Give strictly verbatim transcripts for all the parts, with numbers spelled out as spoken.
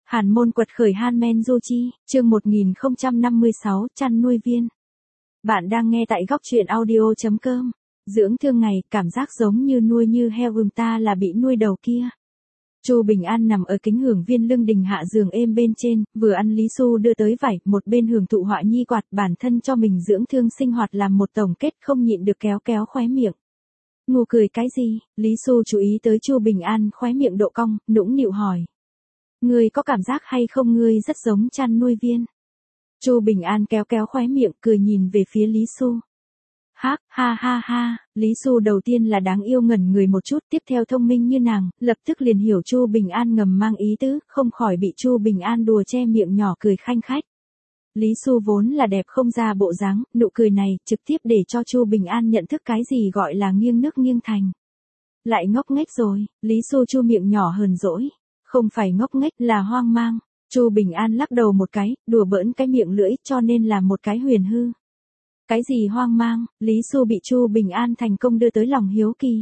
Hàn môn quật khởi Hanmen Jochi, chương một nghìn không trăm năm mươi sáu, chăn nuôi viên. Bạn đang nghe tại góc truyện audio.com. Dưỡng thương ngày, cảm giác giống như nuôi như heo ừm ta là bị nuôi đầu kia. Chu Bình An nằm ở kính hưởng viên lưng đình hạ giường êm bên trên, vừa ăn Lý Xu đưa tới vải, một bên hưởng thụ họa nhi quạt bản thân cho mình dưỡng thương sinh hoạt làm một tổng kết không nhịn được kéo kéo khóe miệng. Ngu cười cái gì? Lý Xu chú ý tới Chu Bình An khóe miệng độ cong, nũng nịu hỏi. Ngươi có cảm giác hay không ngươi rất giống chăn nuôi viên? Chu Bình An kéo kéo khóe miệng cười nhìn về phía Lý Xu. Hác, ha ha ha, Lý Xu đầu tiên là đáng yêu ngẩn người một chút, tiếp theo thông minh như nàng, lập tức liền hiểu Chu Bình An ngầm mang ý tứ, không khỏi bị Chu Bình An đùa che miệng nhỏ cười khanh khách. Lý Xu vốn là đẹp không ra bộ dáng, nụ cười này trực tiếp để cho Chu Bình An nhận thức cái gì gọi là nghiêng nước nghiêng thành. Lại ngốc nghếch rồi, Lý Xu chu miệng nhỏ hờn dỗi. Không phải ngốc nghếch là hoang mang. Chu Bình An lắc đầu một cái, đùa bỡn cái miệng lưỡi cho nên là một cái huyền hư. Cái gì hoang mang? Lý Xu bị Chu Bình An thành công đưa tới lòng hiếu kỳ.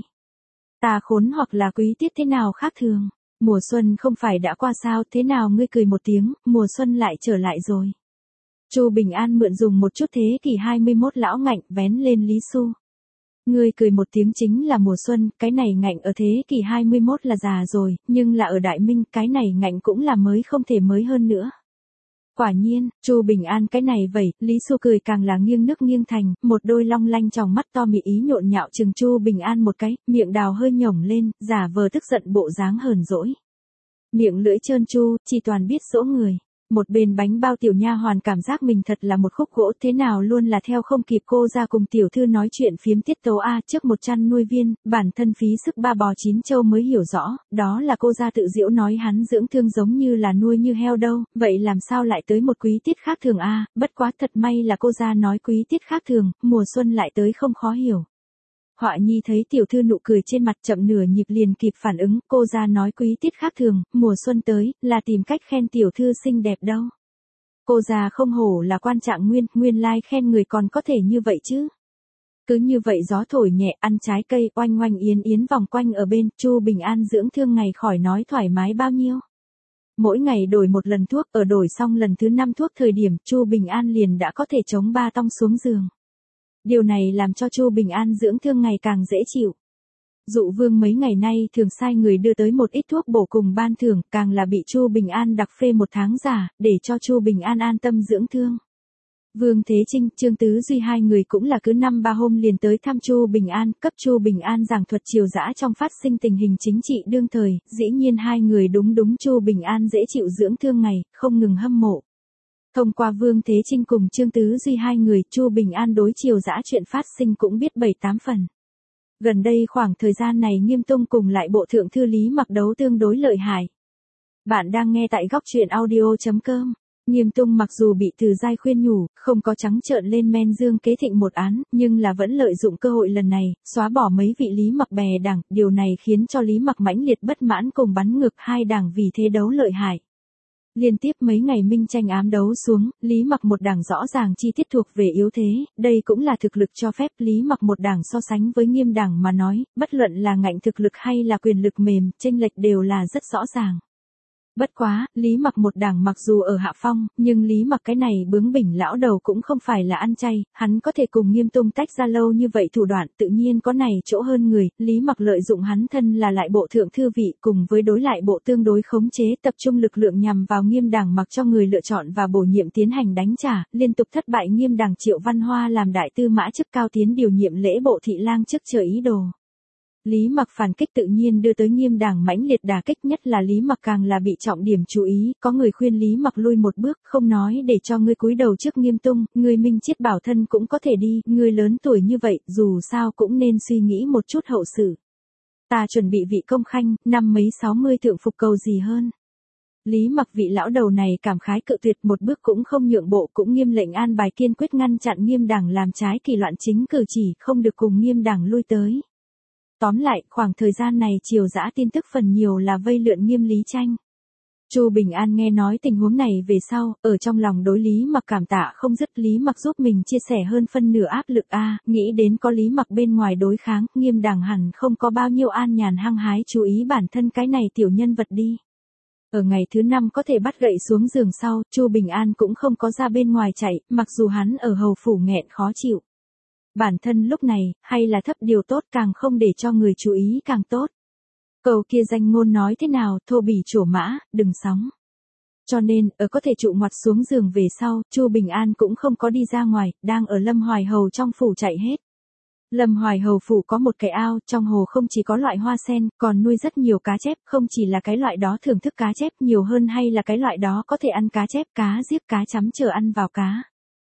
Ta khốn hoặc là quý tiết thế nào khác thường? Mùa xuân không phải đã qua sao, thế nào ngươi cười một tiếng, mùa xuân lại trở lại rồi. Chu Bình An mượn dùng một chút thế kỷ hai mươi mốt lão ngạnh vén lên Lý Xu. Ngươi cười một tiếng chính là mùa xuân, cái này ngạnh ở thế kỷ hai mươi mốt là già rồi, nhưng là ở Đại Minh, cái này ngạnh cũng là mới không thể mới hơn nữa. Quả nhiên, Chu Bình An cái này vậy, Lý Xu cười càng là nghiêng nước nghiêng thành, một đôi long lanh tròng mắt to mị ý nhộn nhạo chừng Chu Bình An một cái, miệng đào hơi nhổng lên, giả vờ tức giận bộ dáng hờn dỗi. Miệng lưỡi trơn chu, chỉ toàn biết dỗ người. Một bên bánh bao tiểu nha hoàn cảm giác mình thật là một khúc gỗ, thế nào luôn là theo không kịp cô ra cùng tiểu thư nói chuyện phiếm tiết tấu a. Trước một chăn nuôi viên, bản thân phí sức ba bò chín châu mới hiểu rõ, đó là cô ra tự giễu nói hắn dưỡng thương giống như là nuôi như heo đâu, vậy làm sao lại tới một quý tiết khác thường a? Bất quá thật may là cô ra nói quý tiết khác thường, mùa xuân lại tới không khó hiểu. Họa nhi thấy tiểu thư nụ cười trên mặt chậm nửa nhịp liền kịp phản ứng, cô ra nói quý tiết khác thường, mùa xuân tới, là tìm cách khen tiểu thư xinh đẹp đâu. Cô già không hổ là quan trạng nguyên, nguyên lai khen người còn có thể như vậy chứ. Cứ như vậy gió thổi nhẹ, ăn trái cây, oanh oanh yến yến vòng quanh ở bên, Chu Bình An dưỡng thương ngày khỏi nói thoải mái bao nhiêu. Mỗi ngày đổi một lần thuốc, ở đổi xong lần thứ năm thuốc thời điểm, Chu Bình An liền đã có thể chống ba tong xuống giường. Điều này làm cho Chu Bình An dưỡng thương ngày càng dễ chịu. Dụ Vương mấy ngày nay thường sai người đưa tới một ít thuốc bổ cùng ban thưởng, càng là bị Chu Bình An đặc phê một tháng giả, để cho Chu Bình An an tâm dưỡng thương. Vương Thế Trinh, Trương Tứ Duy hai người cũng là cứ năm ba hôm liền tới thăm Chu Bình An, cấp Chu Bình An giảng thuật triều dã trong phát sinh tình hình chính trị đương thời, dĩ nhiên hai người đúng đúng Chu Bình An dễ chịu dưỡng thương ngày, không ngừng hâm mộ. Thông qua Vương Thế Trinh cùng Trương Tứ Duy hai người, Chu Bình An đối triều dã chuyện phát sinh cũng biết bảy tám phần. Gần đây khoảng thời gian này Nghiêm Tung cùng lại bộ thượng thư Lý Mặc đấu tương đối lợi hại. Bạn đang nghe tại góc truyện audio.com. Nghiêm Tung mặc dù bị Từ Giai khuyên nhủ, không có trắng trợn lên men dương kế thịnh một án, nhưng là vẫn lợi dụng cơ hội lần này, xóa bỏ mấy vị Lý Mặc bè đảng, điều này khiến cho Lý Mặc mãnh liệt bất mãn cùng bắn ngược hai đảng vì thế đấu lợi hại. Liên tiếp mấy ngày minh tranh ám đấu xuống, Lý Mặc một đảng rõ ràng chi tiết thuộc về yếu thế, đây cũng là thực lực cho phép Lý Mặc một đảng so sánh với Nghiêm đảng mà nói, bất luận là ngạnh thực lực hay là quyền lực mềm, chênh lệch đều là rất rõ ràng. Bất quá, Lý Mặc một đảng mặc dù ở hạ phong, nhưng Lý Mặc cái này bướng bỉnh lão đầu cũng không phải là ăn chay, hắn có thể cùng Nghiêm Tung tách ra lâu như vậy thủ đoạn tự nhiên có này chỗ hơn người, Lý Mặc lợi dụng hắn thân là lại bộ thượng thư vị cùng với đối lại bộ tương đối khống chế tập trung lực lượng nhằm vào Nghiêm đảng mặc cho người lựa chọn và bổ nhiệm tiến hành đánh trả, liên tục thất bại Nghiêm đảng Triệu Văn Hoa làm đại tư mã chức cao tiến điều nhiệm lễ bộ thị lang chức chờ ý đồ. Lý Mặc phản kích tự nhiên đưa tới Nghiêm đảng mãnh liệt đả kích, nhất là Lý Mặc càng là bị trọng điểm chú ý, có người khuyên Lý Mặc lui một bước, không nói để cho ngươi cúi đầu trước Nghiêm Tung, ngươi minh chiết bảo thân cũng có thể đi, ngươi lớn tuổi như vậy, dù sao cũng nên suy nghĩ một chút hậu sự. Ta chuẩn bị vị công khanh, năm mấy sáu mươi thượng phục cầu gì hơn. Lý Mặc vị lão đầu này cảm khái cự tuyệt, một bước cũng không nhượng bộ, cũng nghiêm lệnh an bài kiên quyết ngăn chặn Nghiêm đảng làm trái kỷ loạn chính cử chỉ, không được cùng Nghiêm đảng lui tới. Tóm lại, khoảng thời gian này triều dã tin tức phần nhiều là vây lượn Nghiêm Lý tranh. Chu Bình An nghe nói tình huống này về sau, ở trong lòng đối Lý Mặc cảm tạ không dứt, Lý Mặc giúp mình chia sẻ hơn phân nửa áp lực a, nghĩ đến có Lý Mặc bên ngoài đối kháng, Nghiêm đảng hẳn không có bao nhiêu an nhàn hăng hái chú ý bản thân cái này tiểu nhân vật đi. Ở ngày thứ năm có thể bắt gậy xuống giường sau, Chu Bình An cũng không có ra bên ngoài chạy, mặc dù hắn ở hầu phủ nghẹn khó chịu. Bản thân lúc này, hay là thấp điều tốt càng không để cho người chú ý càng tốt. Câu kia danh ngôn nói thế nào, thô bỉ trổ mã, đừng sóng. Cho nên, ở có thể trụ ngoặt xuống giường về sau, Chu Bình An cũng không có đi ra ngoài, đang ở Lâm Hoài Hầu trong phủ chạy hết. Lâm Hoài Hầu phủ có một cái ao, trong hồ không chỉ có loại hoa sen, còn nuôi rất nhiều cá chép, không chỉ là cái loại đó thưởng thức cá chép nhiều hơn hay là cái loại đó có thể ăn cá chép, cá giết cá chấm chờ ăn vào cá.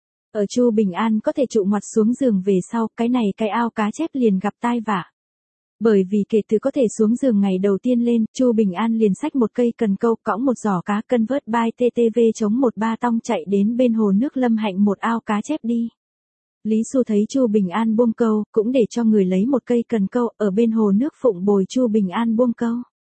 Ở Chu Bình An có thể trụ ngoặt xuống giường về sau, cái này cái ao cá chép liền gặp tai vạ. Bởi vì kể từ có thể xuống giường ngày đầu tiên lên, Chu Bình An liền xách một cây cần câu, cõng một giỏ cá cân vớt by tê tê vê chống một ba tong chạy đến bên hồ nước Lâm Hạnh một ao cá chép đi. Lý Xu thấy Chu Bình An buông câu, cũng để cho người lấy một cây cần câu, ở bên hồ nước phụng bồi Chu Bình An buông câu.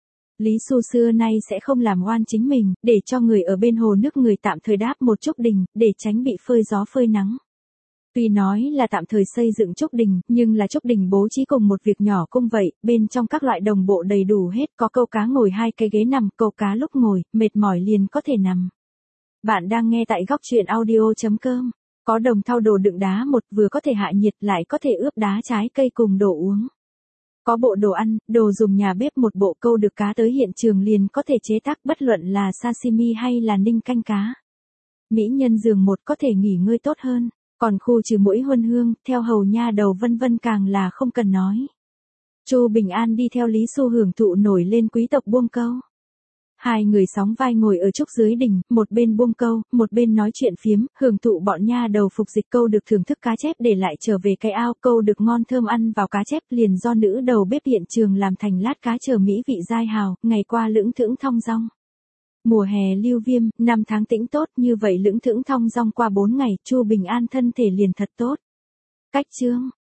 Lý Xu xưa nay sẽ không làm oan chính mình, để cho người ở bên hồ nước người tạm thời đáp một trúc đình, để tránh bị phơi gió phơi nắng. Tuy nói là tạm thời xây dựng trúc đình, nhưng là trúc đình bố trí cùng một việc nhỏ cũng vậy, bên trong các loại đồng bộ đầy đủ hết, có câu cá ngồi hai cái ghế nằm, câu cá lúc ngồi, mệt mỏi liền có thể nằm. Bạn đang nghe tại góc truyện audio chấm com. Có đồng thau đồ đựng đá một, vừa có thể hạ nhiệt lại có thể ướp đá trái cây cùng đồ uống. Có bộ đồ ăn, đồ dùng nhà bếp một bộ, câu được cá tới hiện trường liền có thể chế tác, bất luận là sashimi hay là ninh canh cá. Mỹ nhân giường một có thể nghỉ ngơi tốt hơn, còn khu trừ mũi huân hương, theo hầu nha đầu vân vân càng là không cần nói. Chu Bình An đi theo Lý Xu hưởng thụ nổi lên quý tộc buông câu. Hai người sóng vai ngồi ở trúc dưới đỉnh, một bên buông câu, một bên nói chuyện phiếm, hưởng thụ bọn nha đầu phục dịch câu được thưởng thức cá chép để lại trở về cái ao, câu được ngon thơm ăn vào cá chép liền do nữ đầu bếp hiện trường làm thành lát cá chờ mỹ vị dai hào, ngày qua lững thững thong dong. Mùa hè lưu viêm, năm tháng tĩnh tốt, như vậy lững thững thong dong qua bốn ngày, Chu Bình An thân thể liền thật tốt. Cách chương